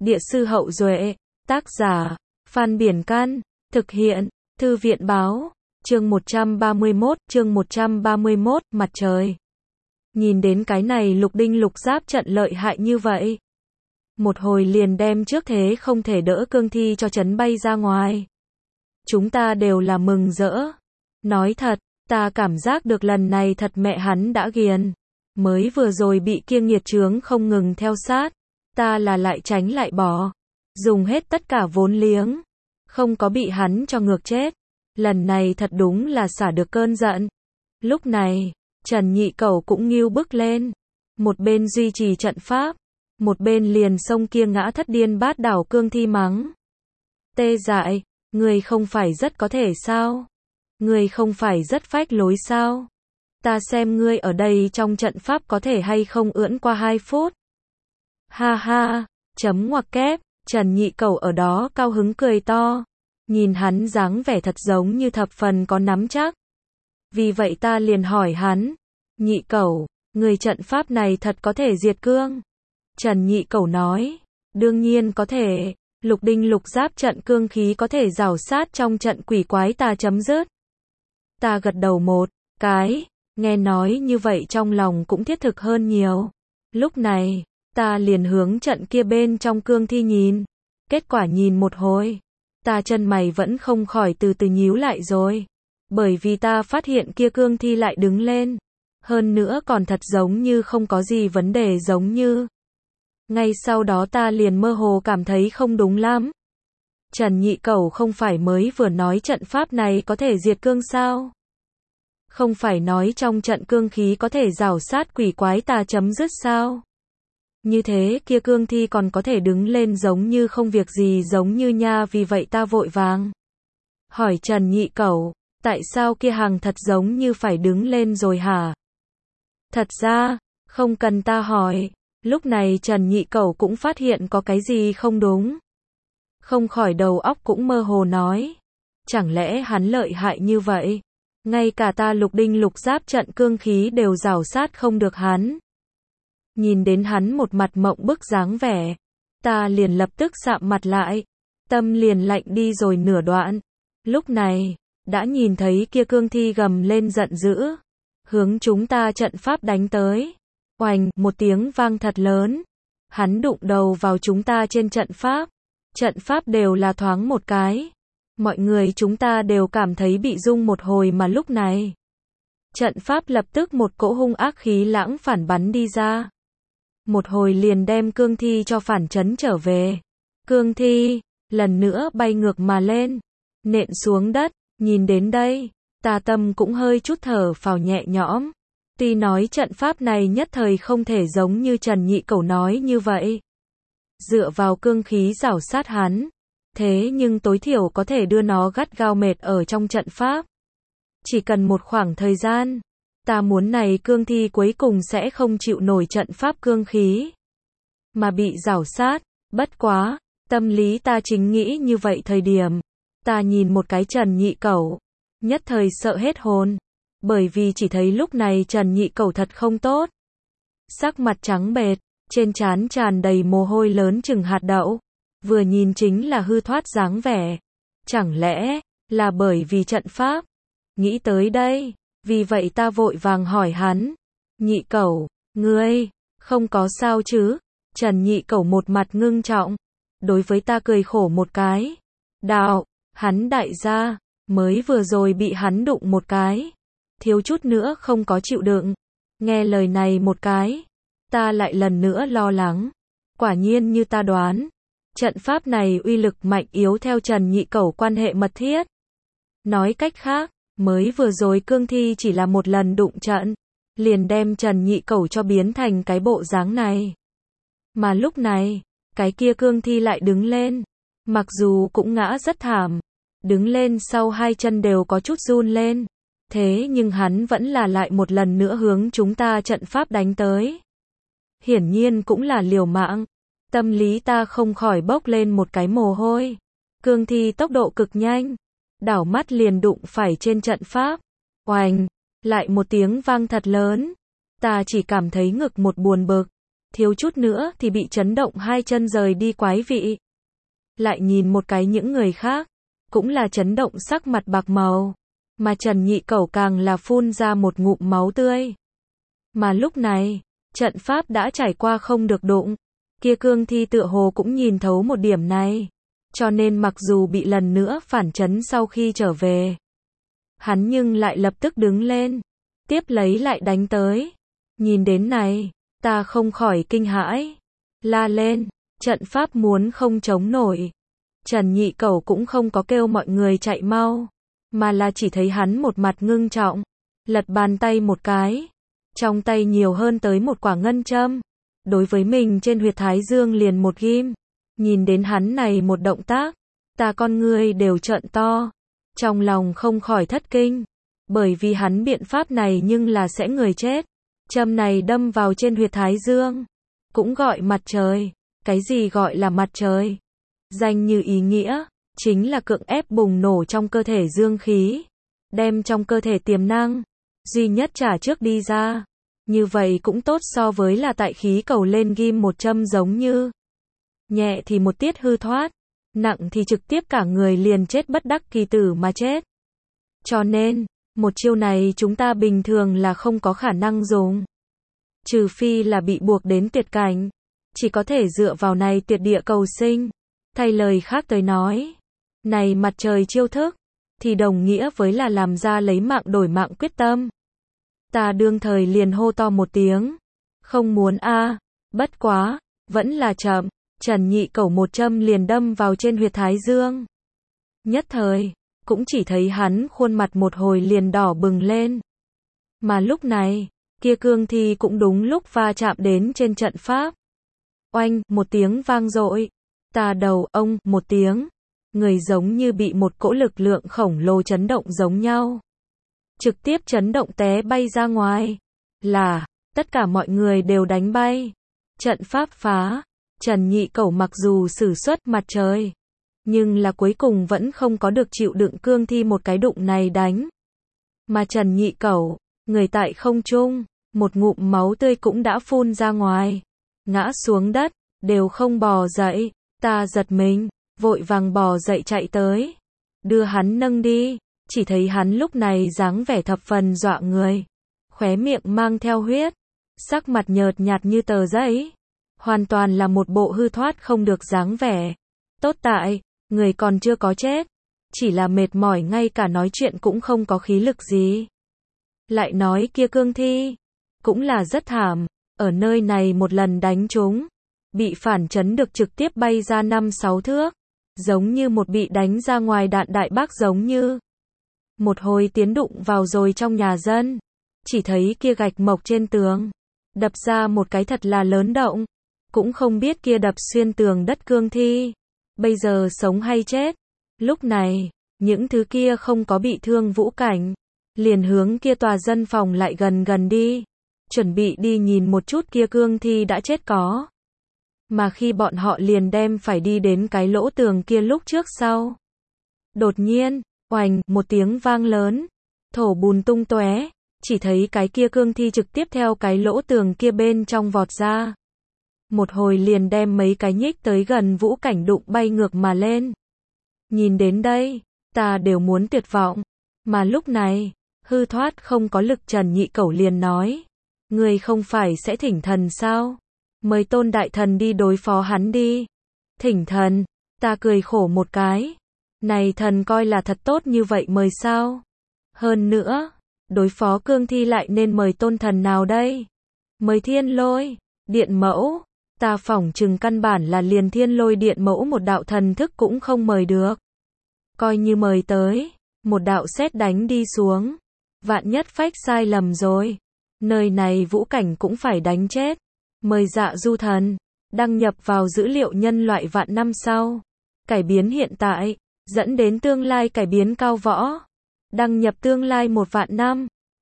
Địa sư Hậu Duệ, tác giả, Phan Biển Can, thực hiện, Thư viện Báo, chương 131, mặt trời. Nhìn đến cái này lục đinh lục giáp trận lợi hại như vậy. Một hồi liền đem trước thế không thể đỡ cương thi cho chấn bay ra ngoài. Chúng ta đều là mừng rỡ. Nói thật, ta cảm giác được lần này thật mẹ hắn đã ghiền. Mới vừa rồi bị kia nghiệt chướng không ngừng theo sát. Ta là lại tránh lại bỏ. Dùng hết tất cả vốn liếng. Không có bị hắn cho ngược chết. Lần này thật đúng là xả được cơn giận. Lúc này, Trần Nhị Cẩu cũng nghiêu bức lên. Một bên duy trì trận pháp. Một bên liền xông kia ngã thất điên bát đảo cương thi mắng. Tê dại, người không phải rất có thể sao? Người không phải rất phách lối sao? Ta xem ngươi ở đây trong trận pháp có thể hay không ưỡn qua 2 phút. Ha ha, chấm ngoặc kép, Trần Nhị Cẩu ở đó cao hứng cười to. Nhìn hắn dáng vẻ thật giống như thập phần có nắm chắc. Vì vậy ta liền hỏi hắn. Nhị Cẩu, người trận pháp này thật có thể diệt cương? Trần Nhị Cẩu nói. Đương nhiên có thể. Lục đinh lục giáp trận cương khí có thể rào sát trong trận quỷ quái ta chấm dứt. Ta gật đầu một cái. Nghe nói như vậy trong lòng cũng thiết thực hơn nhiều. Lúc này, ta liền hướng trận kia bên trong cương thi nhìn. Kết quả nhìn một hồi. Ta chân mày vẫn không khỏi từ từ nhíu lại rồi. Bởi vì ta phát hiện kia cương thi lại đứng lên. Hơn nữa còn thật giống như không có gì vấn đề giống như. Ngay sau đó ta liền mơ hồ cảm thấy không đúng lắm. Trần Nhị Cẩu không phải mới vừa nói trận pháp này có thể diệt cương sao? Không phải nói trong trận cương khí có thể rào sát quỷ quái tà chấm dứt sao? Như thế kia cương thi còn có thể đứng lên giống như không việc gì giống như nha, vì vậy ta vội vàng hỏi Trần Nhị Cẩu, tại sao kia hàng thật giống như phải đứng lên rồi hả? Thật ra, không cần ta hỏi, lúc này Trần Nhị Cẩu cũng phát hiện có cái gì không đúng. Không khỏi đầu óc cũng mơ hồ nói, chẳng lẽ hắn lợi hại như vậy? Ngay cả ta lục đinh lục giáp trận cương khí đều rào sát không được hắn. Nhìn đến hắn một mặt mộng bức dáng vẻ, ta liền lập tức sạm mặt lại, tâm liền lạnh đi rồi nửa đoạn. Lúc này, đã nhìn thấy kia cương thi gầm lên giận dữ, hướng chúng ta trận pháp đánh tới. Oành, một tiếng vang thật lớn, hắn đụng đầu vào chúng ta trên trận pháp đều là thoáng một cái. Mọi người chúng ta đều cảm thấy bị rung một hồi mà lúc này. Trận pháp lập tức một cỗ hung ác khí lãng phản bắn đi ra. Một hồi liền đem cương thi cho phản chấn trở về. Cương thi, lần nữa bay ngược mà lên, nện xuống đất, nhìn đến đây, ta tâm cũng hơi chút thở phào nhẹ nhõm. Tuy nói trận pháp này nhất thời không thể giống như Trần Nhị Cẩu nói như vậy. Dựa vào cương khí rảo sát hắn. Thế nhưng tối thiểu có thể đưa nó gắt gao mệt ở trong trận pháp. Chỉ cần một khoảng thời gian, ta muốn này cương thi cuối cùng sẽ không chịu nổi trận pháp cương khí, mà bị rảo sát. Bất quá, tâm lý ta chính nghĩ như vậy thời điểm. Ta nhìn một cái Trần Nhị Cẩu, nhất thời sợ hết hồn. Bởi vì chỉ thấy lúc này Trần Nhị Cẩu thật không tốt. Sắc mặt trắng bệch, trên trán tràn đầy mồ hôi lớn chừng hạt đậu. Vừa nhìn chính là hư thoát dáng vẻ. Chẳng lẽ là bởi vì trận pháp? Nghĩ tới đây, vì vậy ta vội vàng hỏi hắn. Nhị Cẩu, ngươi không có sao chứ? Trần Nhị Cẩu một mặt ngưng trọng, đối với ta cười khổ một cái. Đạo, hắn đại gia, mới vừa rồi bị hắn đụng một cái, thiếu chút nữa không có chịu đựng. Nghe lời này một cái, ta lại lần nữa lo lắng. Quả nhiên như ta đoán, trận pháp này uy lực mạnh yếu theo Trần Nhị Cẩu quan hệ mật thiết. Nói cách khác, mới vừa rồi cương thi chỉ là một lần đụng trận, liền đem Trần Nhị Cẩu cho biến thành cái bộ dáng này. Mà lúc này, cái kia cương thi lại đứng lên, mặc dù cũng ngã rất thảm, đứng lên sau 2 chân đều có chút run lên. Thế nhưng hắn vẫn là lại một lần nữa hướng chúng ta trận pháp đánh tới. Hiển nhiên cũng là liều mạng. Tâm lý ta không khỏi bốc lên một cái mồ hôi. Cương thi tốc độ cực nhanh, đảo mắt liền đụng phải trên trận pháp. Oành, lại một tiếng vang thật lớn. Ta chỉ cảm thấy ngực một buồn bực. thiếu chút nữa thì bị chấn động hai chân rời đi quái vị. Lại nhìn một cái những người khác, cũng là chấn động sắc mặt bạc màu, mà Trần Nhị Cẩu càng là phun ra một ngụm máu tươi. Mà lúc này, trận pháp đã trải qua không được đụng, kia cương thi tựa hồ cũng nhìn thấu một điểm này, cho nên mặc dù bị lần nữa phản chấn sau khi trở về, hắn nhưng lại lập tức đứng lên, tiếp lấy lại đánh tới. Nhìn đến này, ta không khỏi kinh hãi, la lên, trận pháp muốn không chống nổi. Trần Nhị Cẩu cũng không có kêu mọi người chạy mau, mà là chỉ thấy hắn một mặt ngưng trọng, lật bàn tay một cái, trong tay nhiều hơn tới một quả ngân châm, đối với mình trên huyệt thái dương liền một ghim. Nhìn đến hắn này một động tác, ta con ngươi đều trợn to, trong lòng không khỏi thất kinh, bởi vì hắn biện pháp này nhưng là sẽ người chết. Châm này đâm vào trên huyệt thái dương, cũng gọi mặt trời. Cái gì gọi là mặt trời? Danh như ý nghĩa, chính là cưỡng ép bùng nổ trong cơ thể dương khí, đem trong cơ thể tiềm năng duy nhất trả trước đi ra. Như vậy cũng tốt so với là tại khí cầu lên ghim một châm giống như. Nhẹ thì một tiết hư thoát, nặng thì trực tiếp cả người liền chết bất đắc kỳ tử mà chết. Cho nên, một chiêu này chúng ta bình thường là không có khả năng dùng. Trừ phi là bị buộc đến tuyệt cảnh, chỉ có thể dựa vào này tuyệt địa cầu sinh. Thay lời khác tới nói, này mặt trời chiêu thức, thì đồng nghĩa với là làm ra lấy mạng đổi mạng quyết tâm. Ta đương thời liền hô to một tiếng, không muốn a, bất quá, vẫn là chậm. Trần Nhị Cẩu một châm liền đâm vào trên huyệt thái dương. Nhất thời, cũng chỉ thấy hắn khuôn mặt một hồi liền đỏ bừng lên. Mà lúc này, kia cương thi cũng đúng lúc va chạm đến trên trận pháp. Oanh, một tiếng vang dội. Ta đầu ông, một tiếng. Người giống như bị một cỗ lực lượng khổng lồ chấn động giống nhau. Trực tiếp chấn động té bay ra ngoài. Là, tất cả mọi người đều đánh bay. Trận pháp phá. Trần Nhị Cẩu mặc dù sử xuất mặt trời, nhưng là cuối cùng vẫn không có được chịu đựng cương thi một cái đụng này đánh. Mà Trần Nhị Cẩu, người tại không trung, một ngụm máu tươi cũng đã phun ra ngoài, ngã xuống đất, đều không bò dậy. Ta giật mình, vội vàng bò dậy chạy tới, đưa hắn nâng đi, chỉ thấy hắn lúc này dáng vẻ thập phần dọa người, khóe miệng mang theo huyết, sắc mặt nhợt nhạt như tờ giấy, hoàn toàn là một bộ hư thoát không được dáng vẻ. Tốt tại, người còn chưa có chết, chỉ là mệt mỏi ngay cả nói chuyện cũng không có khí lực gì. Lại nói kia cương thi, cũng là rất thảm, ở nơi này một lần đánh trúng, bị phản chấn được trực tiếp bay ra 5-6 thước, giống như một bị đánh ra ngoài đạn đại bác giống như. Một hồi tiến đụng vào rồi trong nhà dân, chỉ thấy kia gạch mộc trên tường, đập ra một cái thật là lớn động, cũng không biết kia đập xuyên tường đất cương thi, bây giờ sống hay chết. Lúc này, những thứ kia không có bị thương Vũ Cảnh, liền hướng kia tòa dân phòng lại gần gần đi, chuẩn bị đi nhìn một chút kia cương thi đã chết có. Mà khi bọn họ liền đem phải đi đến cái lỗ tường kia lúc trước sau. Đột nhiên, oành, một tiếng vang lớn, thổ bùn tung tóe, chỉ thấy cái kia cương thi trực tiếp theo cái lỗ tường kia bên trong vọt ra. Một hồi liền đem mấy cái nhích tới gần Vũ Cảnh đụng bay ngược mà lên. Nhìn đến đây, ta đều muốn tuyệt vọng. Mà lúc này, hư thoát không có lực Trần Nhị Cẩu liền nói, người không phải sẽ thỉnh thần sao? Mời Tôn Đại Thần đi đối phó hắn đi. Thỉnh thần, ta cười khổ một cái. Này thần coi là thật tốt như vậy mời sao? Hơn nữa, đối phó cương thi lại nên mời tôn thần nào đây? Mời Thiên Lôi, Điện Mẫu. Ta phỏng chừng căn bản là liền Thiên Lôi Điện Mẫu một đạo thần thức cũng không mời được. Coi như mời tới, một đạo sét đánh đi xuống. Vạn nhất phách sai lầm rồi. Nơi này Vũ Cảnh cũng phải đánh chết. Mời Dạ Du Thần, đăng nhập vào dữ liệu nhân loại vạn năm sau. Cải biến hiện tại, dẫn đến tương lai cải biến cao võ. Đăng nhập tương lai 1 vạn năm.